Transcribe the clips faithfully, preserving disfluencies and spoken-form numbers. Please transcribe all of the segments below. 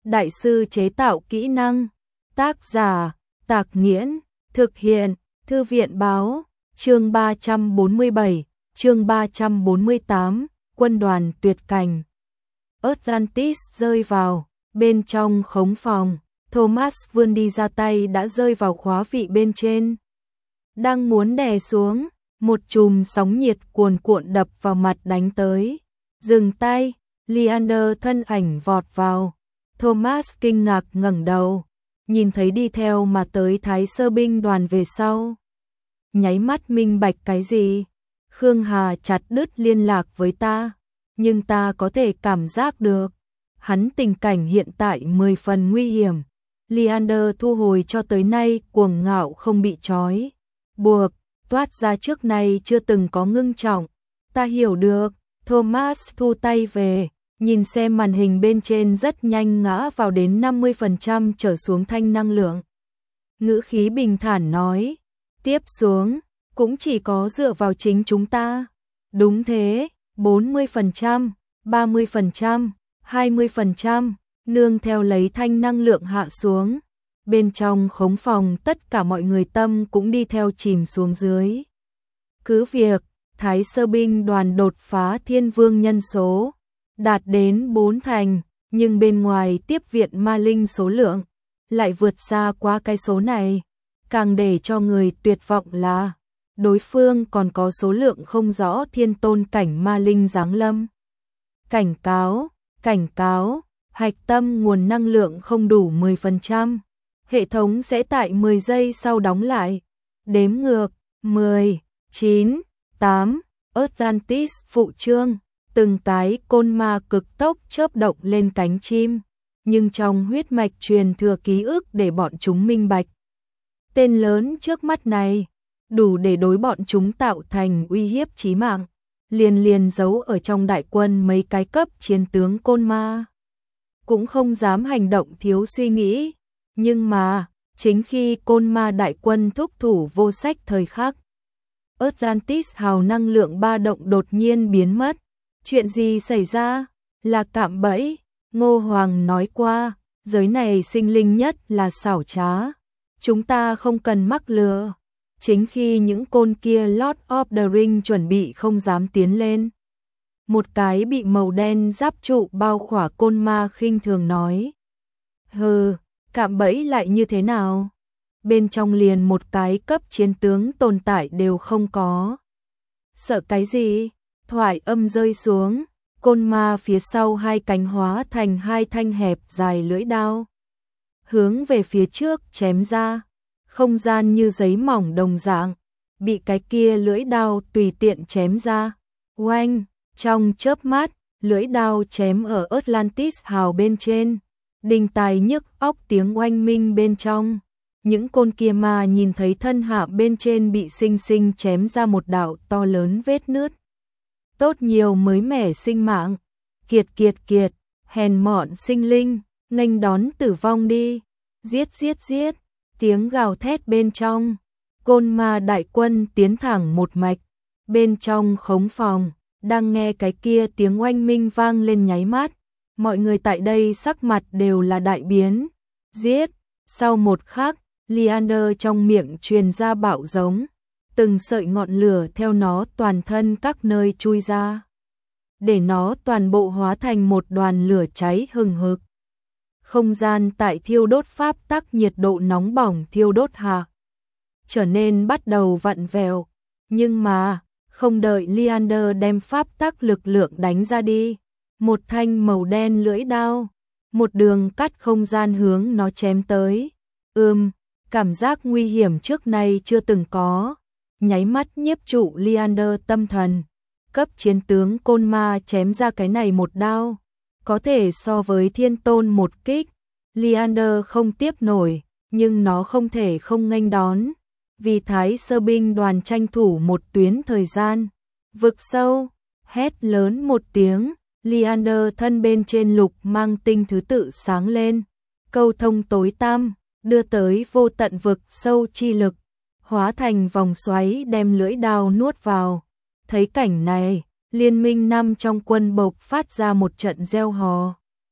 đại sư chế tạo kỹ năng. Tác giả, Tạc Nghiễn, thực hiện, Thư viện báo, chương ba trăm bốn mươi bảy, chương ba trăm bốn mươi tám, quân đoàn tuyệt cảnh. Atlantis rơi vào, bên trong khống phòng, Thomas vươn đi ra tay đã rơi vào khóa vị bên trên. Đang muốn đè xuống, một chùm sóng nhiệt cuồn cuộn đập vào mặt đánh tới. Dừng tay, Leander thân ảnh vọt vào. Thomas kinh ngạc ngẩng đầu, nhìn thấy đi theo mà tới Thái Sơ binh đoàn về sau. Nháy mắt minh bạch cái gì? Khương Hà chặt đứt liên lạc với ta, nhưng ta có thể cảm giác được. Hắn tình cảnh hiện tại mười phần nguy hiểm. Leander thu hồi cho tới nay cuồng ngạo không bị trói buộc, toát ra trước nay chưa từng có ngưng trọng. Ta hiểu được. Thomas thu tay về, nhìn xem màn hình bên trên rất nhanh ngã vào đến năm mươi phần trăm trở xuống thanh năng lượng. Ngữ khí bình thản nói, tiếp xuống, cũng chỉ có dựa vào chính chúng ta. Đúng thế, bốn mươi phần trăm, ba mươi phần trăm, hai mươi phần trăm, nương theo lấy thanh năng lượng hạ xuống. Bên trong khống phòng tất cả mọi người tâm cũng đi theo chìm xuống dưới. Cứ việc, Thái Sơ binh đoàn đột phá thiên vương nhân số, đạt đến bốn thành, nhưng bên ngoài tiếp viện ma linh số lượng, lại vượt xa qua cái số này. Càng để cho người tuyệt vọng là, đối phương còn có số lượng không rõ thiên tôn cảnh ma linh giáng lâm. Cảnh cáo, cảnh cáo, hạch tâm nguồn năng lượng không đủ mười phần trăm. Hệ thống sẽ tại mười giây sau đóng lại. Đếm ngược, mười, chín, tám, Atlantis phụ trương, từng cái côn ma cực tốc chớp động lên cánh chim, nhưng trong huyết mạch truyền thừa ký ức để bọn chúng minh bạch. Tên lớn trước mắt này, đủ để đối bọn chúng tạo thành uy hiếp chí mạng, liền liền giấu ở trong đại quân mấy cái cấp chiến tướng côn ma. Cũng không dám hành động thiếu suy nghĩ, nhưng mà, chính khi côn ma đại quân thúc thủ vô sách thời khắc, Atlantis hào năng lượng ba động đột nhiên biến mất. Chuyện gì xảy ra? Là cạm bẫy. Ngô Hoàng nói qua, giới này sinh linh nhất là xảo trá. Chúng ta không cần mắc lừa. Chính khi những côn kia Lord of the Ring chuẩn bị không dám tiến lên, một cái bị màu đen giáp trụ bao khỏa côn ma khinh thường nói, hừ, cạm bẫy lại như thế nào? Bên trong liền một cái cấp chiến tướng tồn tại đều không có. Sợ cái gì? Thoại âm rơi xuống, côn ma phía sau hai cánh hóa thành hai thanh hẹp dài lưỡi đao, hướng về phía trước chém ra. Không gian như giấy mỏng đồng dạng, bị cái kia lưỡi đao tùy tiện chém ra. Oanh, trong chớp mắt, lưỡi đao chém ở Atlantis hào bên trên, đinh tai nhức óc tiếng oanh minh bên trong. Những côn kia ma nhìn thấy thân hạ bên trên bị sinh sinh chém ra một đạo to lớn vết nứt. Tốt nhiều mới mẻ sinh mạng. Kiệt kiệt kiệt, hèn mọn sinh linh, nghênh đón tử vong đi. Giết giết giết, tiếng gào thét bên trong. Côn ma đại quân tiến thẳng một mạch. Bên trong khống phòng, đang nghe cái kia tiếng oanh minh vang lên nháy mắt. Mọi người tại đây sắc mặt đều là đại biến. Giết, sau một khắc, Leander trong miệng truyền ra bạo giống, từng sợi ngọn lửa theo nó toàn thân các nơi chui ra, để nó toàn bộ hóa thành một đoàn lửa cháy hừng hực. Không gian tại thiêu đốt pháp tắc nhiệt độ nóng bỏng thiêu đốt hạ, trở nên bắt đầu vặn vẹo, nhưng mà, không đợi Leander đem pháp tắc lực lượng đánh ra đi, một thanh màu đen lưỡi đao, một đường cắt không gian hướng nó chém tới. Ừm, cảm giác nguy hiểm trước nay chưa từng có, nháy mắt nhiếp trụ Leander tâm thần. Cấp chiến tướng côn ma chém ra cái này một đao, có thể so với thiên tôn một kích. Leander không tiếp nổi, nhưng nó không thể không nghênh đón, vì Thái Sơ binh đoàn tranh thủ một tuyến thời gian. Vực sâu, hét lớn một tiếng, Leander thân bên trên lục mang tinh thứ tự sáng lên, câu thông tối tăm, đưa tới vô tận vực sâu chi lực, hóa thành vòng xoáy đem lưỡi đao nuốt vào. Thấy cảnh này, liên minh năm trong quân bộc phát ra một trận reo hò.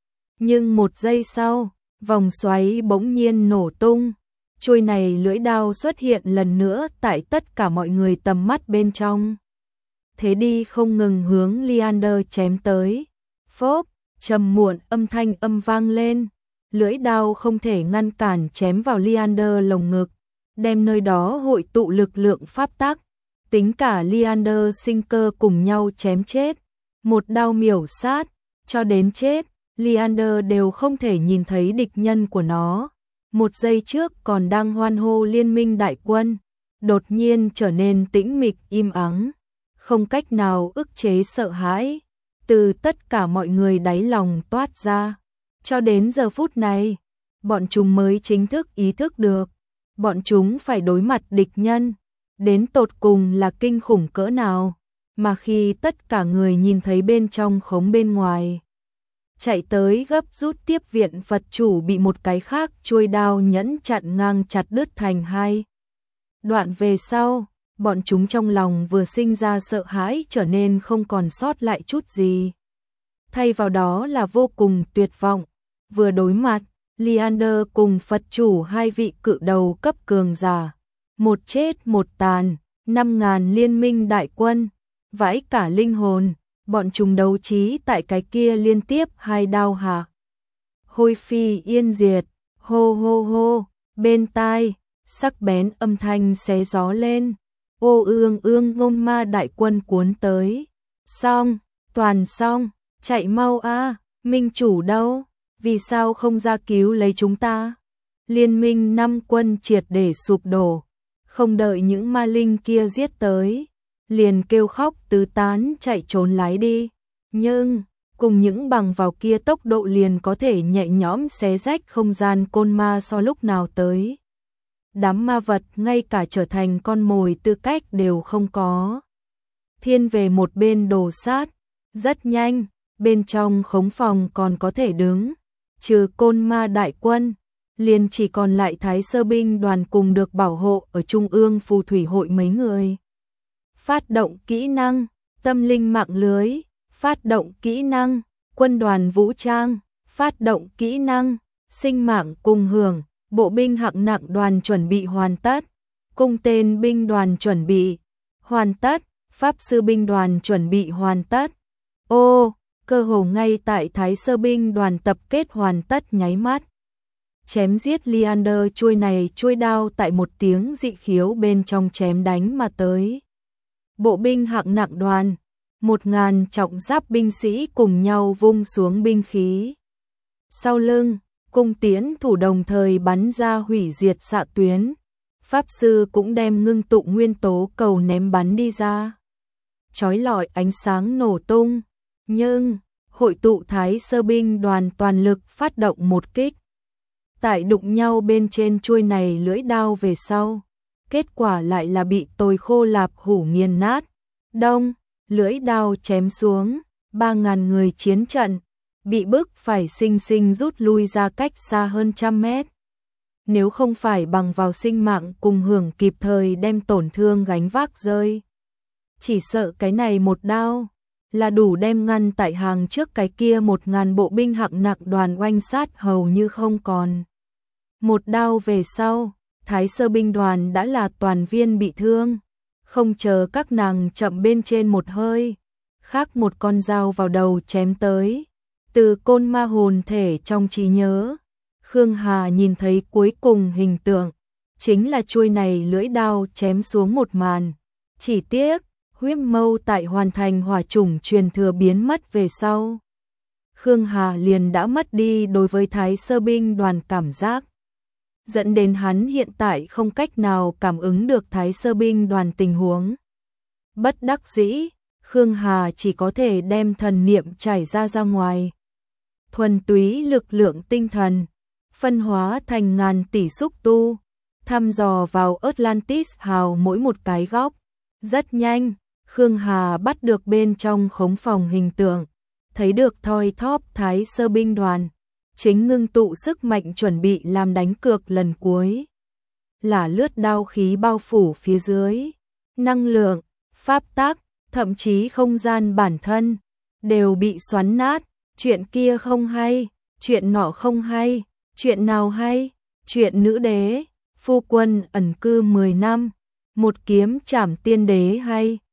Nhưng một giây sau, vòng xoáy bỗng nhiên nổ tung. Chuôi này lưỡi đao xuất hiện lần nữa tại tất cả mọi người tầm mắt bên trong. Thế đi không ngừng hướng Leander chém tới. Phốp, trầm muộn âm thanh âm vang lên. Lưỡi đao không thể ngăn cản chém vào Leander lồng ngực, đem nơi đó hội tụ lực lượng pháp tắc. Tính cả Leander sinh cơ cùng nhau chém chết. Một đao miểu sát, cho đến chết, Leander đều không thể nhìn thấy địch nhân của nó. Một giây trước còn đang hoan hô liên minh đại quân, đột nhiên trở nên tĩnh mịch im ắng, không cách nào ức chế sợ hãi, từ tất cả mọi người đáy lòng toát ra. Cho đến giờ phút này, bọn chúng mới chính thức ý thức được, bọn chúng phải đối mặt địch nhân, đến tột cùng là kinh khủng cỡ nào, mà khi tất cả người nhìn thấy bên trong khống bên ngoài. Chạy tới gấp rút tiếp viện Phật chủ bị một cái khác chuôi đao nhẫn chặn ngang chặt đứt thành hai. Đoạn về sau, bọn chúng trong lòng vừa sinh ra sợ hãi trở nên không còn sót lại chút gì. Thay vào đó là vô cùng tuyệt vọng, vừa đối mặt, Leander cùng Phật chủ hai vị cự đầu cấp cường giả. Một chết một tàn, năm ngàn liên minh đại quân, vãi cả linh hồn. Bọn chúng đấu trí tại cái kia liên tiếp hai đao hạ. Hôi phi yên diệt, hô hô hô, bên tai, sắc bén âm thanh xé gió lên. Ô ương ương ngôn ma đại quân cuốn tới. Xong, toàn xong, chạy mau a, minh chủ đâu? Vì sao không ra cứu lấy chúng ta? Liên minh năm quân triệt để sụp đổ, không đợi những ma linh kia giết tới, liền kêu khóc tứ tán chạy trốn lái đi. Nhưng, cùng những bằng vào kia tốc độ liền có thể nhẹ nhõm xé rách không gian côn ma so lúc nào tới. Đám ma vật ngay cả trở thành con mồi tư cách đều không có. Thiên về một bên đổ sát, rất nhanh, bên trong khống phòng còn có thể đứng, trừ côn ma đại quân, liền chỉ còn lại Thái Sơ binh đoàn cùng được bảo hộ ở Trung ương phù thủy hội mấy người. Phát động kỹ năng, tâm linh mạng lưới, phát động kỹ năng, quân đoàn vũ trang, phát động kỹ năng, sinh mạng cùng hưởng, bộ binh hạng nặng đoàn chuẩn bị hoàn tất, cung tên binh đoàn chuẩn bị hoàn tất, pháp sư binh đoàn chuẩn bị hoàn tất. Ô, cơ hồ ngay tại Thái Sơ binh đoàn tập kết hoàn tất nháy mắt. Chém giết Leander chuôi này chuôi đao tại một tiếng dị khiếu bên trong chém đánh mà tới. Bộ binh hạng nặng đoàn, một ngàn trọng giáp binh sĩ cùng nhau vung xuống binh khí. Sau lưng, cung tiễn thủ đồng thời bắn ra hủy diệt xạ tuyến. Pháp sư cũng đem ngưng tụ nguyên tố cầu ném bắn đi ra. Chói lọi ánh sáng nổ tung, nhưng hội tụ Thái Sơ binh đoàn toàn lực phát động một kích. Tại đụng nhau bên trên chuôi này lưỡi đao về sau, kết quả lại là bị tồi khô lạp hủ nghiền nát. Đông, lưỡi đao chém xuống, ba ngàn người chiến trận, bị bức phải sinh sinh rút lui ra cách xa hơn trăm mét. Nếu không phải bằng vào sinh mạng cùng hưởng kịp thời đem tổn thương gánh vác rơi, chỉ sợ cái này một đao là đủ đem ngăn tại hàng trước cái kia một ngàn bộ binh hạng nặng đoàn oanh sát hầu như không còn. Một đao về sau, Thái Sơ binh đoàn đã là toàn viên bị thương, không chờ các nàng chậm bên trên một hơi, khác một con dao vào đầu chém tới. Từ côn ma hồn thể trong trí nhớ, Khương Hà nhìn thấy cuối cùng hình tượng, chính là chuôi này lưỡi đao chém xuống một màn. Chỉ tiếc, huyết mâu tại hoàn thành hỏa chủng truyền thừa biến mất về sau. Khương Hà liền đã mất đi đối với Thái Sơ binh đoàn cảm giác, dẫn đến hắn hiện tại không cách nào cảm ứng được Thái Sơ binh đoàn tình huống. Bất đắc dĩ, Khương Hà chỉ có thể đem thần niệm chảy ra ra ngoài. Thuần túy lực lượng tinh thần, phân hóa thành ngàn tỷ xúc tu, thăm dò vào Atlantis hào mỗi một cái góc. Rất nhanh, Khương Hà bắt được bên trong khống phòng hình tượng, thấy được thoi thóp Thái Sơ binh đoàn, chính ngưng tụ sức mạnh chuẩn bị làm đánh cược lần cuối. Là lướt đao khí bao phủ phía dưới, năng lượng, pháp tắc, thậm chí không gian bản thân, đều bị xoắn nát. Chuyện kia không hay, chuyện nọ không hay, chuyện nào hay, chuyện nữ đế, phu quân ẩn cư mười năm, một kiếm trảm tiên đế hay,